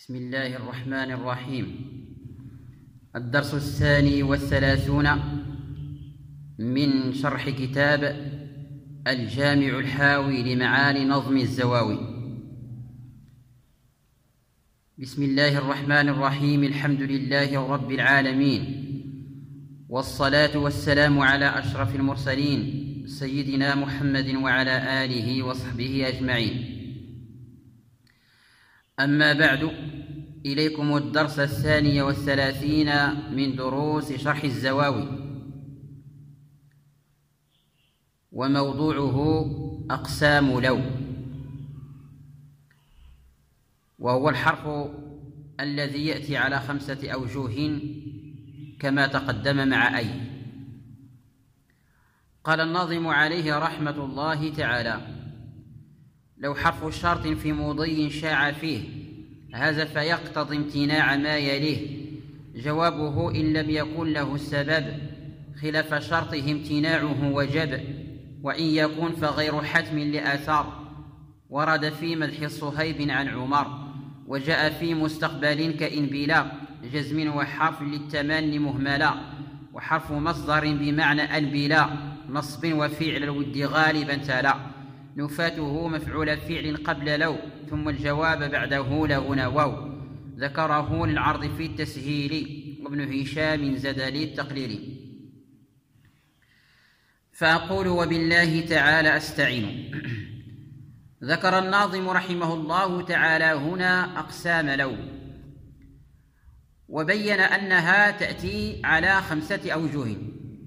بسم الله الرحمن الرحيم. الدرس 32 من شرح كتاب الجامع الحاوي لمعاني نظم الزواوي. بسم الله الرحمن الرحيم. الحمد لله رب العالمين، والصلاة والسلام على أشرف المرسلين سيدنا محمد وعلى آله وصحبه أجمعين. أما بعد، إليكم الدرس 32 من دروس شرح الزواوي، وموضوعه أقسام لو، وهو الحرف الذي يأتي على 5 أوجه كما تقدم مع أي. قال الناظم عليه رحمة الله تعالى: لو حرف شرط في مضي شاع فيه، هذا فيقتضي امتناع ما يليه، جوابه إن لم يكن له السبب، خلاف شرطه امتناعه وجب، وإن يكن فغير حتم لآثار، ورد في مدح صهيب عن عمر، وجاء في مستقبل كإن بلا جزم، وحرف للتماني مهملا، وحرف مصدر بمعنى البلا نصب، وفعل الود غالبا تلا، نفاته مفعول فعل قبل لو، ثم الجواب بعده له نوو، ذكره للعرض في التسهيل، وابن هشام زاد للتقليل. فأقول وبالله تعالى أستعين. ذكر الناظم رحمه الله تعالى هنا أقسام لو، وبين أنها تأتي على 5 أوجه.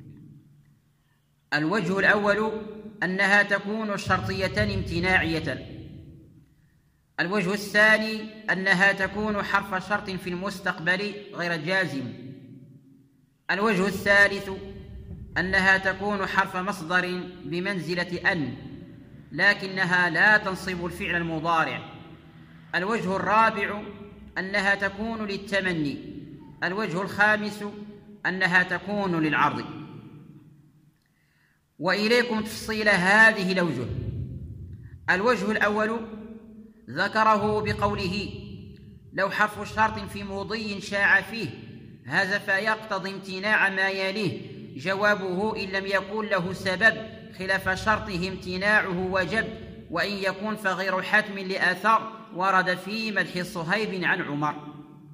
الوجه الأول أنها تكون شرطية امتناعية. الوجه الثاني أنها تكون حرف شرط في المستقبل غير جازم. الوجه الثالث أنها تكون حرف مصدر بمنزلة أن، لكنها لا تنصب الفعل المضارع. الوجه الرابع أنها تكون للتمني. الوجه الخامس أنها تكون للعرض. وإليكم تفصيل هذه الأوجه. الوجه الأول ذكره بقوله: لو حرف شرط في مضي شاع فيه، هذا فيقتضي امتناع ما يليه، جوابه إن لم يكن له سبب، خلاف شرطه امتناعه وجب، وإن يكن فغير حتم لآثار، ورد في مدح صهيب عن عمر.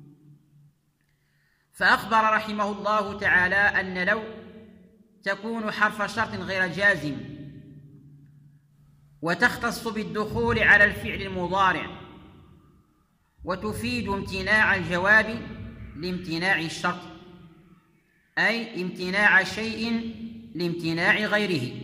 فأخبر رحمه الله تعالى أن لو تكون حرف شرط غير جازم، وتختص بالدخول على الفعل المضارع، وتفيد امتناع الجواب لامتناع الشرط، أي امتناع شيء لامتناع غيره.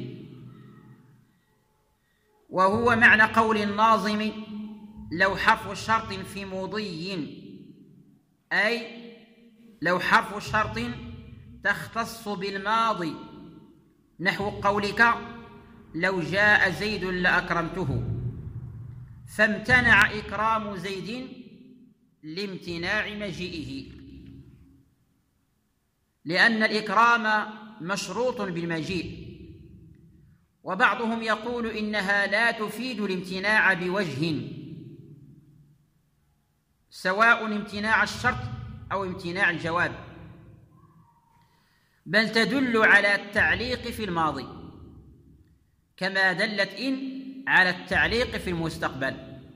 وهو معنى قول الناظم: لو حرف شرط في مضي، أي لو حرف شرط تختص بالماضي، نحو قولك: لو جاء زيد لأكرمته، فامتنع إكرام زيد لامتناع مجيئه، لأن الإكرام مشروط بالمجيء. وبعضهم يقول إنها لا تفيد الامتناع بوجه، سواء امتناع الشرط أو امتناع الجواب، بل تدل على التعليق في الماضي، كما دلت إن على التعليق في المستقبل.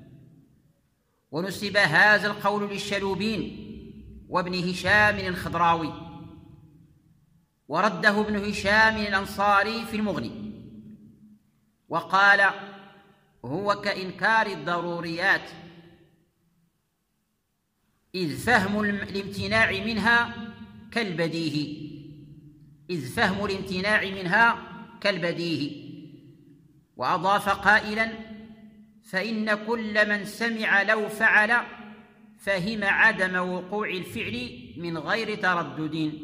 ونسب هذا القول للشلوبين وابن هشام الخضراوي، ورده ابن هشام الأنصاري في المغني، وقال: هو كإنكار الضروريات، إذ فهم الامتناع منها كالبديهي، إذ فهم الامتناع منها كالبديهي. وأضاف قائلا: فإن كل من سمع لو فعل، فهم عدم وقوع الفعل من غير تردد.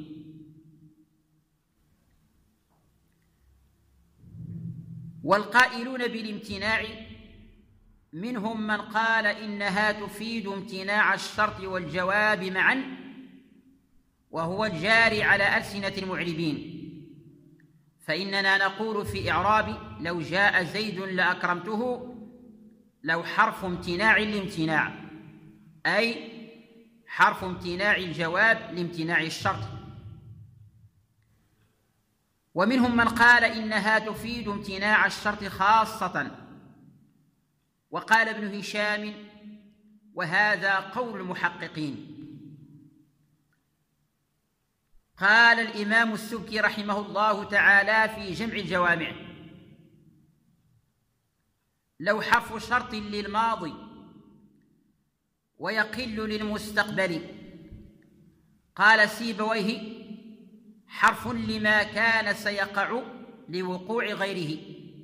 والقائلون بالامتناع منهم من قال إنها تفيد امتناع الشرط والجواب معا، وهو الجاري على ألسنة المعربين. فإننا نقول في إعراب لو جاء زيد لأكرمته: لو حرف امتناع لامتناع، أي حرف امتناع الجواب لامتناع الشرط. ومنهم من قال إنها تفيد امتناع الشرط خاصة، وقال ابن هشام وهذا قول المحققين. قال الإمام السبكي رحمه الله تعالى في جمع الجوامع: لو حرف شرط للماضي ويقل للمستقبل. قال سيبويه: حرف لما كان سيقع لوقوع غيره.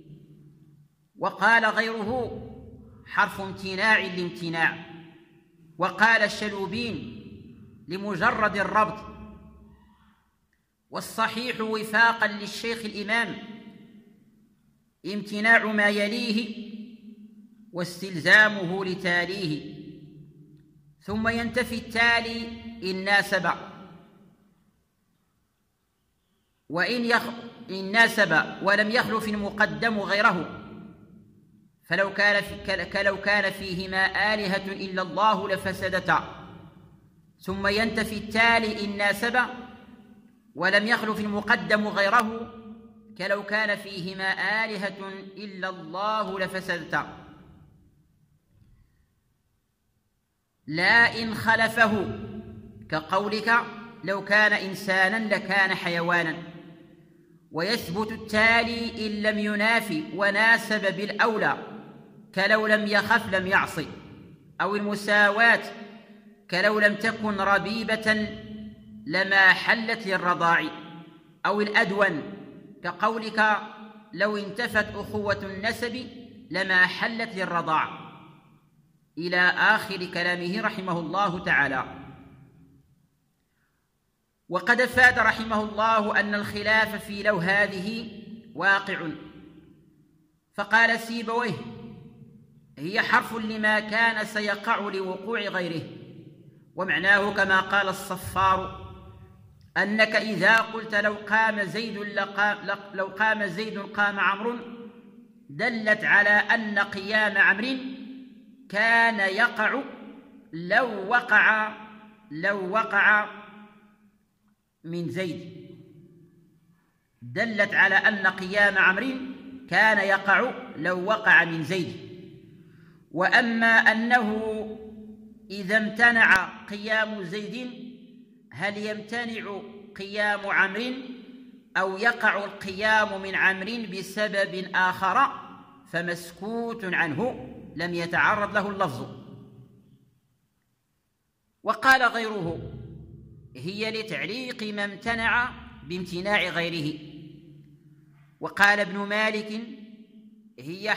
وقال غيره: حرف امتناع لامتناع. وقال الشلوبين: لمجرد الربط. والصحيح وفاقا للشيخ الإمام امتناع ما يليه واستلزامه لتاليه، ثم ينتفي التالي إن ناسب، إن ناسب ولم يخلف المقدم غيره، كلو كان فيهما آلهة إلا الله لفسدتا. ثم ينتفي التالي إن ناسب ولم يخلف المقدم غيره، كلو كان فيهما آلهة إلا الله لفسدتا. لا إن خلفه، كقولك لو كان إنسانا لكان حيوانا. ويثبت التالي إن لم ينافي وناسب بالأولى، كلو لم يخف لم يعصي. أو المساواة، كلو لم تكن ربيبة لما حلت للرضاع. أو الأدون، كقولك لو انتفت أخوة النسب لما حلت للرضاع، إلى آخر كلامه رحمه الله تعالى. وقد أفاد رحمه الله أن الخلاف في لو هذه واقع. فقال سيبويه: هي حرف لما كان سيقع لوقوع غيره. ومعناه كما قال الصفار: أنك إذا قلت لو قام زيد قام عمرو، دلت على أن قيام عمرو كان يقع لو وقع من زيد. دلت على أن قيام عمرو كان يقع لو وقع من زيد. وأما أنه إذا امتنع قيام زيد، هل يمتنع قيام عمرو أو يقع القيام من عمرو بسبب آخر، فمسكوت عنه لم يتعرض له اللفظ. وقال غيره: هي لتعليق ما امتنع بامتناع غيره. وقال ابن مالك: هي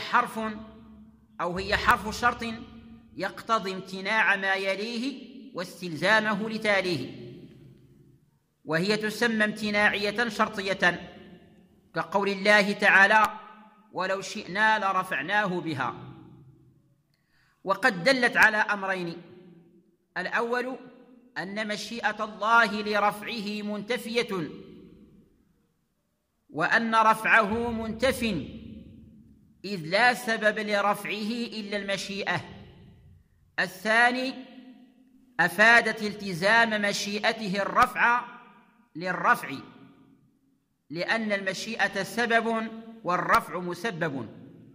حرف شرط يقتضي امتناع ما يليه واستلزامه لتاليه، وهي تسمى امتناعية شرطية، كقول الله تعالى: ولو شئنا لرفعناه بها. وقد دلت على أمرين: الأول أن مشيئة الله لرفعه منتفية، وأن رفعه منتف، إذ لا سبب لرفعه إلا المشيئة. الثاني أفادت التزام مشيئته الرفع للرفع، لأن المشيئة سبب والرفع مسبب.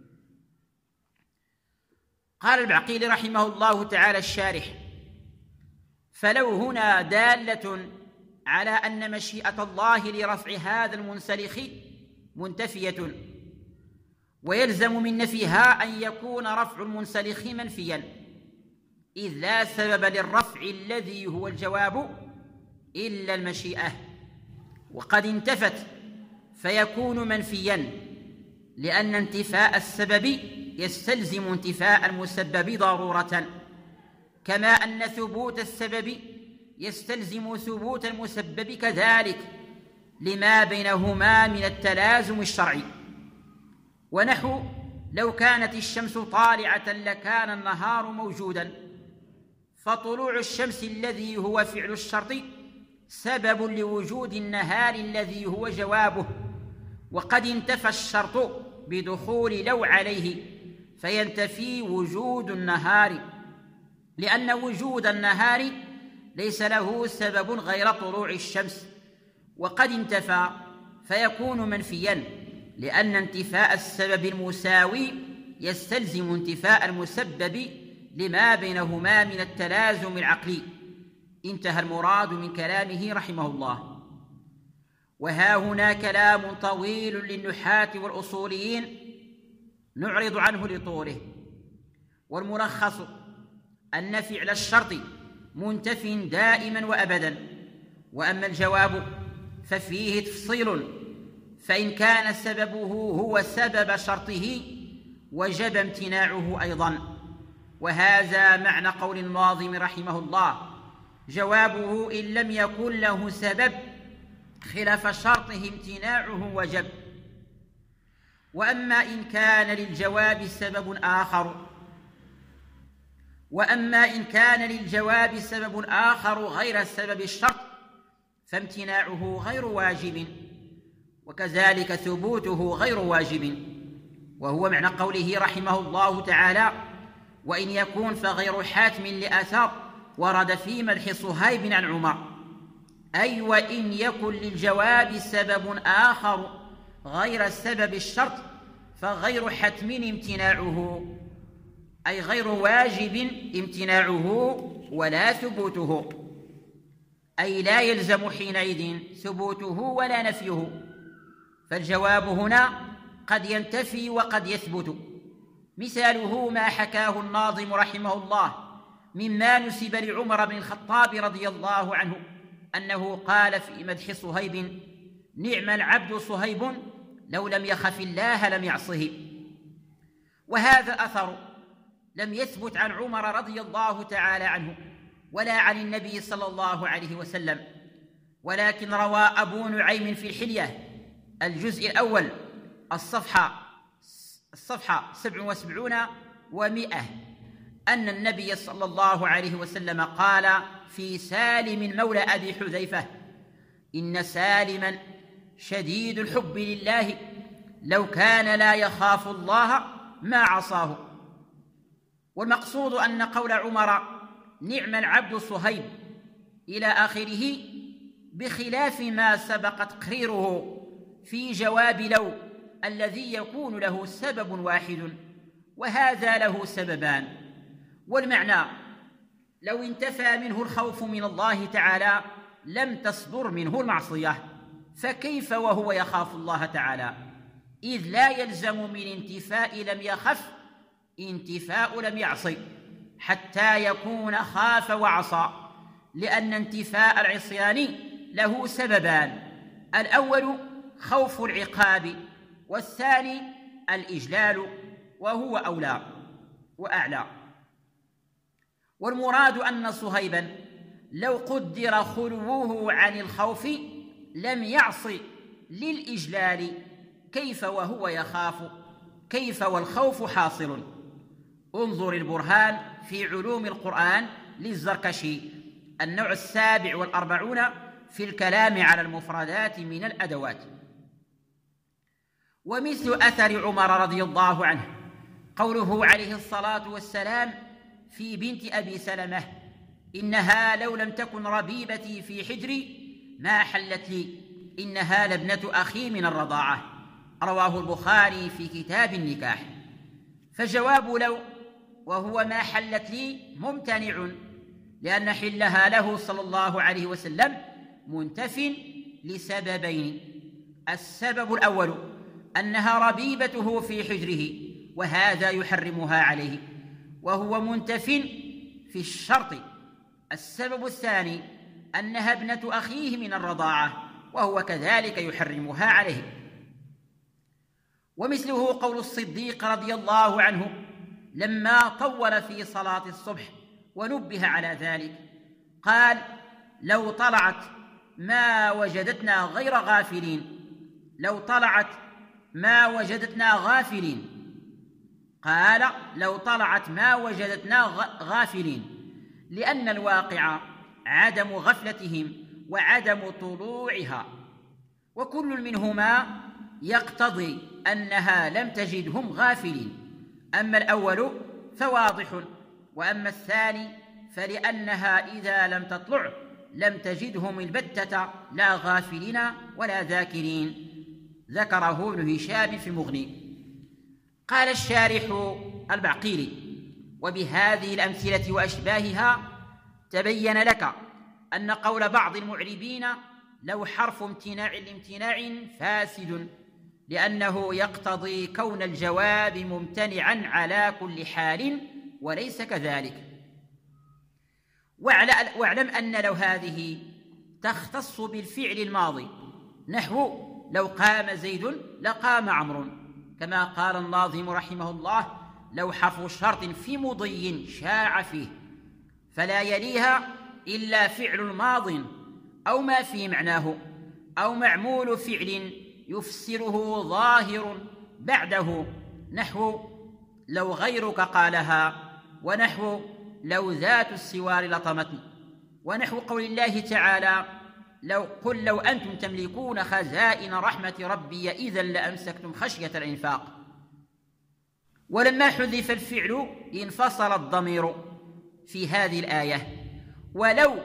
قال البعقيلي رحمه الله تعالى الشارح: فلو هنا دالة على أن مشيئة الله لرفع هذا المنسلخ منتفية، ويلزم من نفيها أن يكون رفع المنسلخ منفيا، إذ لا سبب للرفع الذي هو الجواب إلا المشيئة. وقد انتفت فيكون منفيا، لأن انتفاء السبب يستلزم انتفاء المسبب ضرورة، كما أن ثبوت السبب يستلزم ثبوت المسبب كذلك، لما بينهما من التلازم الشرعي. ونحو لو كانت الشمس طالعة لكان النهار موجودا، فطلوع الشمس الذي هو فعل الشرط سبب لوجود النهار الذي هو جوابه. وقد انتفى الشرط بدخول لو عليه، فينتفي وجود النهار، لأن وجود النهار ليس له سبب غير طلوع الشمس، وقد انتفى فيكون منفيا، لأن انتفاء السبب المساوي يستلزم انتفاء المسبب لما بينهما من التلازم العقلي. انتهى المراد من كلامه رحمه الله. وها هنا كلام طويل للنحاة والأصوليين نعرض عنه لطوله، والملخص أن فعل الشرط منتف دائما وأبدا. وأما الجواب ففيه تفصيل، فإن كان سببه هو سبب شرطه وجب امتناعه أيضا. وهذا معنى قول الناظم رحمه الله: جوابه إن لم يكن له سبب خلاف شرطه امتناعه وجب. وأما إن كان للجواب سبب آخر غير سبب الشرط فامتناعه غير واجب، وكذلك ثبوته غير واجب. وهو معنى قوله رحمه الله تعالى: وإن يكون فغير حاتم لأثر ورد في مدح صهيب عن عمر، أي وإن يكن للجواب سبب آخر غير سبب الشرط فغير حتم امتناعه، أي غير واجب امتناعه ولا ثبوته، أي لا يلزم حينئذ ثبوته ولا نفيه. فالجواب هنا قد ينتفي وقد يثبت. مثاله ما حكاه الناظم رحمه الله مما نسب لعمر بن الخطاب رضي الله عنه أنه قال في مدح صهيب: نعم العبد صهيب لو لم يخف الله لم يعصه. وهذا أثر لم يثبت عن عمر رضي الله تعالى عنه ولا عن النبي صلى الله عليه وسلم، ولكن روى أبو نعيم في الحلية الجزء الأول الصفحة 77 و100 أن النبي صلى الله عليه وسلم قال في سالم مولى أبي حذيفة: إن سالما شديد الحب لله لو كان لا يخاف الله ما عصاه. والمقصود أن قول عمر نعم العبد صهيب إلى آخره بخلاف ما سبق تقريره في جواب لو الذي يكون له سبب واحد، وهذا له سببان. والمعنى لو انتفى منه الخوف من الله تعالى لم تصدر منه المعصية، فكيف وهو يخاف الله تعالى؟ إذ لا يلزم من انتفاء لم يخف انتفاء لم يعصي حتى يكون خاف وعصى، لأن انتفاء العصيان له سببان: الأول خوف العقاب، والثاني الإجلال، وهو أولى وأعلى. والمراد أن صهيبا لو قدر خلوه عن الخوف لم يعص للإجلال، كيف وهو يخاف؟ كيف والخوف حاصل؟ انظر البرهان في علوم القرآن للزركشي النوع 47 في الكلام على المفردات من الأدوات. ومثل أثر عمر رضي الله عنه قوله عليه الصلاة والسلام في بنت أبي سلمة: إنها لو لم تكن ربيبتي في حجري ما حلت لي، إنها لابنة أخي من الرضاعة. رواه البخاري في كتاب النكاح. فجواب لو وهو ما حلت لي ممتنع، لأن حلها له صلى الله عليه وسلم منتف لسببين: السبب الأول أنها ربيبته في حجره وهذا يحرمها عليه وهو منتف في الشرط. السبب الثاني أنها ابنة أخيه من الرضاعة وهو كذلك يحرمها عليه. ومثله قول الصديق رضي الله عنه لما طول في صلاة الصبح ونبه على ذلك قال: لو طلعت ما وجدتنا غير غافلين، لو طلعت ما وجدتنا غافلين. قال: لو طلعت ما وجدتنا غافلين، لأن الواقع عدم غفلتهم وعدم طلوعها، وكل منهما يقتضي أنها لم تجدهم غافلين. أما الأول فواضح، وأما الثاني فلأنها إذا لم تطلع لم تجدهم البتة لا غافلين ولا ذاكرين. ذكره ابن هشام في المغني. قال الشارح البعقيلي: وبهذه الأمثلة وأشباهها تبين لك أن قول بعض المعربين لو حرف امتناع لامتناع فاسد، لأنه يقتضي كون الجواب ممتنعا على كل حال، وليس كذلك. واعلم أن لو هذه تختص بالفعل الماضي، نحو لو قام زيد لقام عمرو، كما قال الناظم رحمه الله: لو حرف شرط في مضي شاع فيه، فلا يليها إلا فعل ماض أو ما في معناه، أو معمول فعل يفسره ظاهر بعده، نحو لو غيرك قالها، ونحو لو ذات السوار لطمتني، ونحو قول الله تعالى: قل لو أنتم تملكون خزائن رحمة ربي إذا لأمسكتم خشية الإنفاق. ولما حذف الفعل انفصل الضمير في هذه الآية. ولو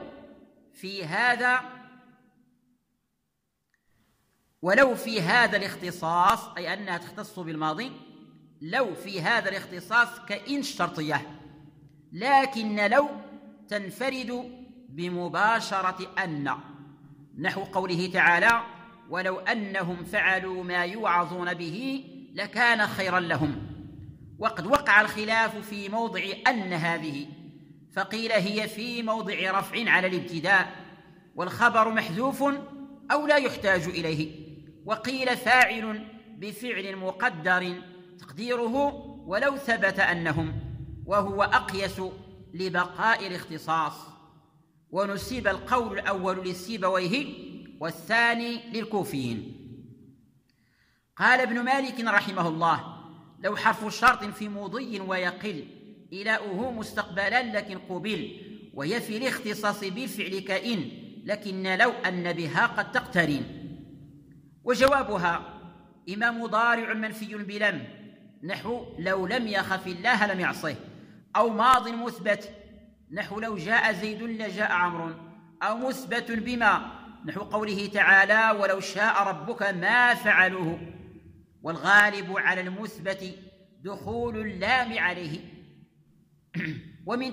في هذا الاختصاص، أي أنها تختص بالماضي، لو في هذا الاختصاص كإن الشرطية، لكن لو تنفرد بمباشرة أن، نحو قوله تعالى: ولو أنهم فعلوا ما يوعظون به لكان خيرا لهم. وقد وقع الخلاف في موضع أن هذه، فقيل هي في موضع رفع على الابتداء والخبر محذوف أو لا يحتاج إليه، وقيل فاعل بفعل مقدر تقديره ولو ثبت أنهم، وهو أقيس لبقاء الاختصاص. ونسيب القول الأول للسيبويه والثاني للكوفيين. قال ابن مالك رحمه الله: لو حرف شرط في مضي ويقل إلاؤه مستقبلا لكن قبل، وهي في الاختصاص بالفعل كإن، لكن لو أن بها قد تقترن. وجوابها إما مضارع منفي بلم، نحو لو لم يخف الله لم يعصه، أو ماض مثبت، نحو لو جاء زيد لجاء عمرو، أو مثبت بما، نحو قوله تعالى: ولو شاء ربك ما فعلوه. والغالب على المثبت دخول اللام عليه. ومن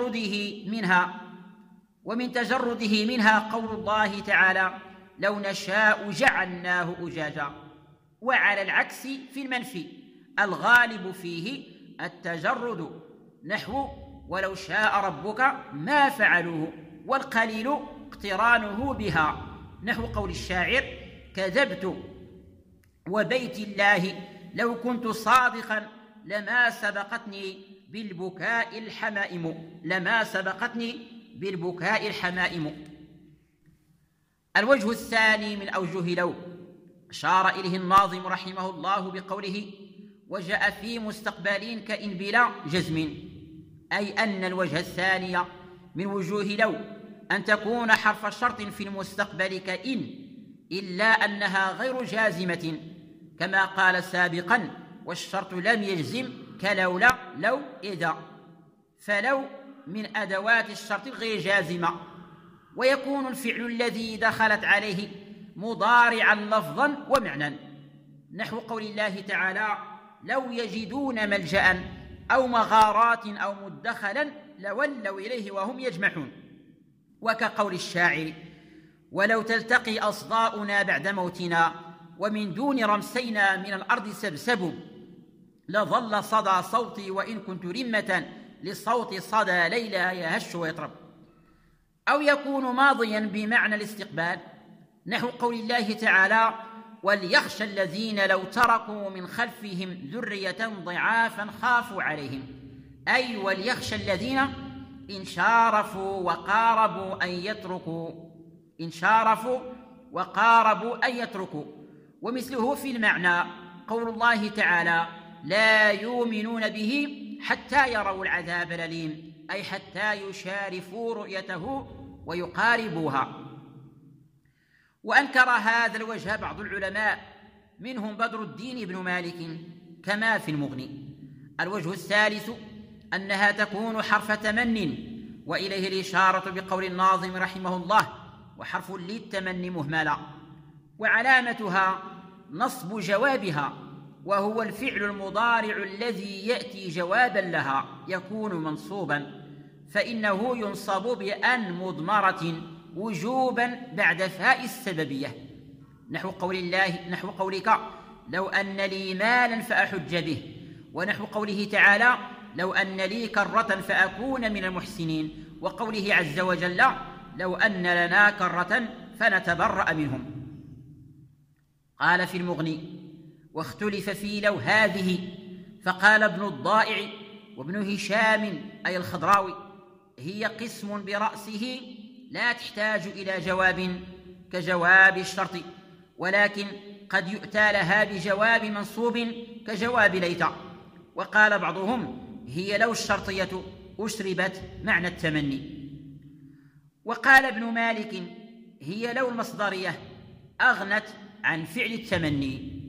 تجرده منها قول الله تعالى: لو نشاء جعلناه أجاجا. وعلى العكس في المنفي الغالب فيه التجرد، نحو ولو شاء ربك ما فعلوه، والقليل اقترانه بها، نحو قول الشاعر: كذبت وبيت الله لو كنت صادقا لما سبقتني بالبكاء الحمائم. الوجه الثاني من أوجه لو أشار إليه الناظم رحمه الله بقوله: وجاء في مستقبلين كإن بلا جزم، أي أن الوجه الثاني من وجوه لو أن تكون حرف شرط في المستقبل كإن، إلا أنها غير جازمة، كما قال سابقا: والشرط لم يجزم كلولا لو إذا، فلو من أدوات الشرط غير جازمة. ويكون الفعل الذي دخلت عليه مضارعا لفظا ومعنى، نحو قول الله تعالى: لو يجدون ملجأ أو مغارات أو مدخلا لولوا إليه وهم يجمحون. وكقول الشاعر: ولو تلتقي أصداؤنا بعد موتنا ومن دون رمسينا من الأرض سبسب، لظل صدى صوتي وإن كنت رمة لصوت صدى ليلى يهش ويطرب. أو يكون ماضيا بمعنى الاستقبال، نحو قول الله تعالى: وليخشى الذين لو تركوا من خلفهم ذرية ضعافا خافوا عليهم، أي وليخشى الذين إن شارفوا وقاربوا أن يتركوا. ومثله في المعنى قول الله تعالى: لا يؤمنون به حتى يروا العذاب الأليم، أي حتى يشارفوا رؤيته ويقاربوها. وأنكر هذا الوجه بعض العلماء، منهم بدر الدين بن مالك كما في المغني. الوجه الثالث أنها تكون حرف تمن وإليه الإشارة بقول الناظم رحمه الله: وحرف للتمني مهملا، وعلامتها نصب جوابها، وهو الفعل المضارع الذي يأتي جوابا لها يكون منصوبا، فإنه ينصب بأن مضمرة وجوبا بعد فاء السببية، نحو قولك: لو أن لي مالا فأحج به، ونحو قوله تعالى: لو أن لي كرة فأكون من المحسنين، وقوله عز وجل: لو أن لنا كرة فنتبرأ منهم. قال في المغني: واختلف في لو هذه، فقال ابن الضائع وابن هشام أي الخضراوي: هي قسم برأسه لا تحتاج إلى جواب كجواب الشرط، ولكن قد يؤتى لها بجواب منصوب كجواب ليت. وقال بعضهم: هي لو الشرطية أشربت معنى التمني. وقال ابن مالك: هي لو المصدرية أغنت عن فعل التمني.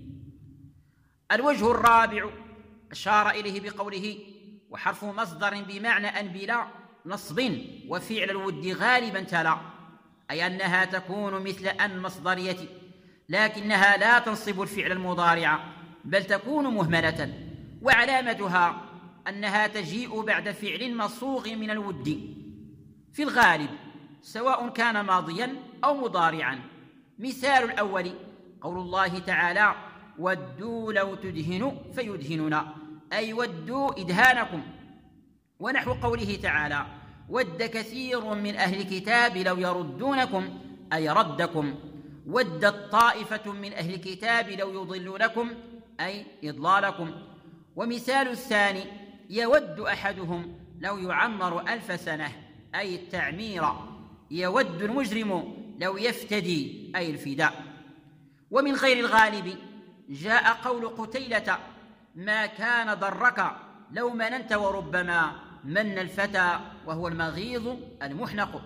الوجه الرابع أشار إليه بقوله: وحرف مصدر بمعنى أن بلا نصب وفعل الود غالبا تلا، أي أنها تكون مثل أن مصدرية، لكنها لا تنصب الفعل المضارع بل تكون مهملة، وعلامتها أنها تجيء بعد فعل مصوغ من الود في الغالب، سواء كان ماضيا أو مضارعا. مثال الأول قول الله تعالى: ودوا لو تدهن فيدهنون، أي ودوا إدهانكم. ونحو قوله تعالى: ود كثير من أهل الكتاب لو يردونكم، أي ردكم. ودت طائفة من أهل الكتاب لو يضلونكم، أي إضلالكم. ومثال الثاني: يود أحدهم لو يعمر 1000 سنة، أي التعمير. يود المجرم لو يفتدي، أي الفداء. ومن غير الغالب جاء قول قتيلة: ما كان ضرك لو مننت وربما من الفتى وهو المغيظ المحنق.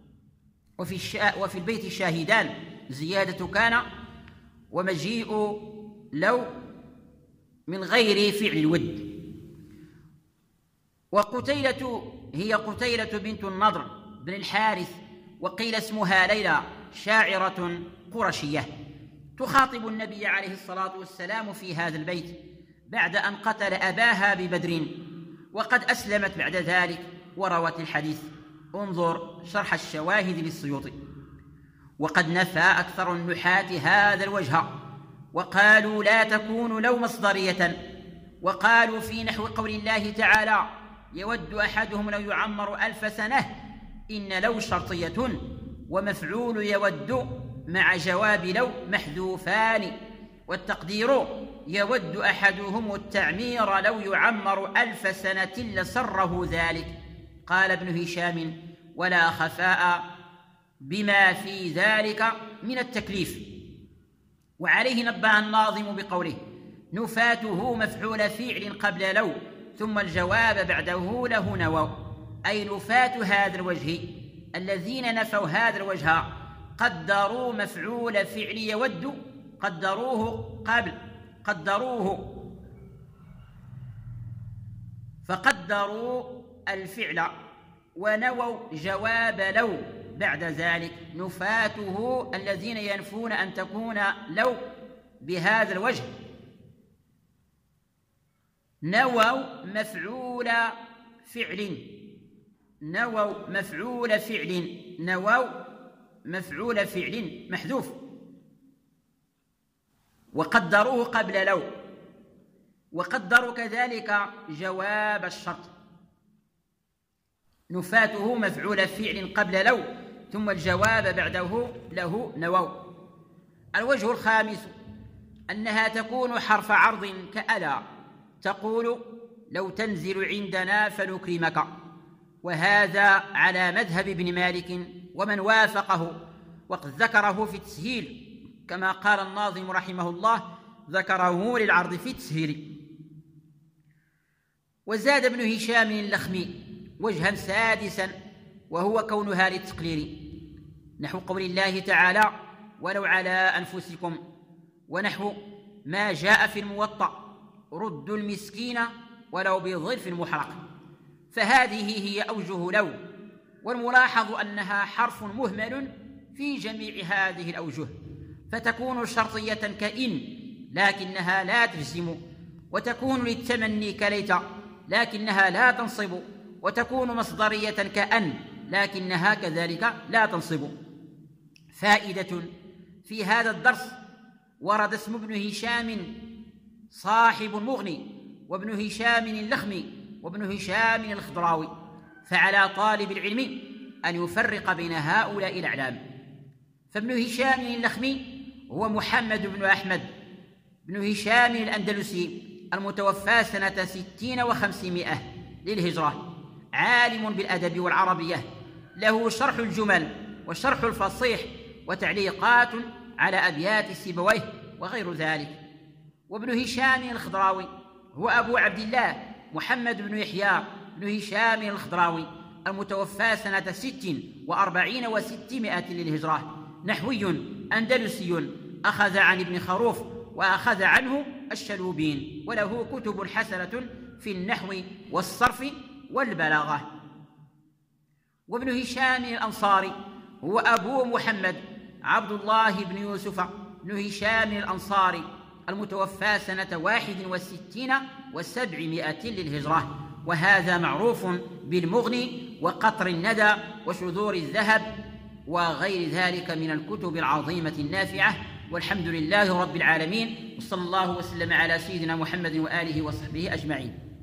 وفي البيت الشاهدان زيادة كان ومجيء لو من غير فعل الود. وقتيلة هي قتيلة بنت النضر بن الحارث، وقيل اسمها ليلى، شاعرة قرشية، تخاطب النبي عليه الصلاة والسلام في هذا البيت بعد أن قتل أباها ببدر، وقد أسلمت بعد ذلك وروت الحديث. انظر شرح الشواهد للسيوطي. وقد نفى أكثر النحاة هذا الوجه، وقالوا لا تكون لو مصدرية، وقالوا في نحو قول الله تعالى: يود أحدهم لو يعمر 1000 سنة، إن لو شرطية، ومفعول يود مع جواب لو محذوفان، والتقدير: يود أحدهم التعمير لو يعمر 1000 سنة لسره ذلك. قال ابن هشام: ولا خفاء بما في ذلك من التكليف. وعليه نبه الناظم بقوله: نفاته مفعول فعل قبل لو ثم الجواب بعده له نوى، أي نفاة هذا الوجه الذين نفوا هذا الوجه قدروا مفعول فعل يود، فقدروا الفعل ونووا جواب لو بعد ذلك. نفاته الذين ينفون أن تكون لو بهذا الوجه نووا مفعول فعل، نووا مفعول فعل محذوف، وقدروه قبل لو، وقدروا كذلك جواب الشرط. نفاته مفعول فعل قبل لو ثم الجواب بعده له نووا. الوجه الخامس أنها تكون حرف عرض كألا، تقول: لو تنزل عندنا فنكرمك. وهذا على مذهب ابن مالك ومن وافقه، وقد ذكره في التسهيل كما قال الناظم رحمه الله: ذكره للعرض في التسهيل. وزاد ابن هشام اللخمي وجها سادسا، وهو كونها للتقرير، نحو قول الله تعالى: ولو على أنفسكم، ونحو ما جاء في الموطأ: ردوا المسكين ولو بظرف محرق. فهذه هي أوجه لو، والملاحظ أنها حرف مهمل في جميع هذه الأوجه، فتكون شرطية كإن لكنها لا تجزم، وتكون للتمني كليت لكنها لا تنصب، وتكون مصدرية كأن لكنها كذلك لا تنصب. فائدة: في هذا الدرس ورد اسم ابن هشام صاحب المغني، وابن هشام اللخمي، وابن هشام الخضراوي، فعلى طالب العلم أن يفرق بين هؤلاء الأعلام. فابن هشام اللخمي هو محمد بن أحمد بن هشام الأندلسي المتوفى سنة 60 و500 للهجرة، عالم بالأدب والعربية، له شرح الجمل وشرح الفصيح وتعليقات على أبيات سيبويه وغير ذلك. وابن هشام الخضراوي هو أبو عبد الله محمد بن يحيى بن هشام الخضراوي المتوفى سنة 46 و600 للهجرة، نحوي أندلسي، أخذ عن ابن خروف وأخذ عنه الشلوبين، وله كتب حسنة في النحو والصرف والبلاغة. وابن هشام الأنصاري هو أبو محمد عبد الله بن يوسف بن هشام الأنصاري المتوفى سنة 61 و700 للهجرة، وهذا معروف بالمغني وقطر الندى وشذور الذهب وغير ذلك من الكتب العظيمة النافعة. والحمد لله رب العالمين، وصلى الله وسلم على سيدنا محمد وآله وصحبه أجمعين.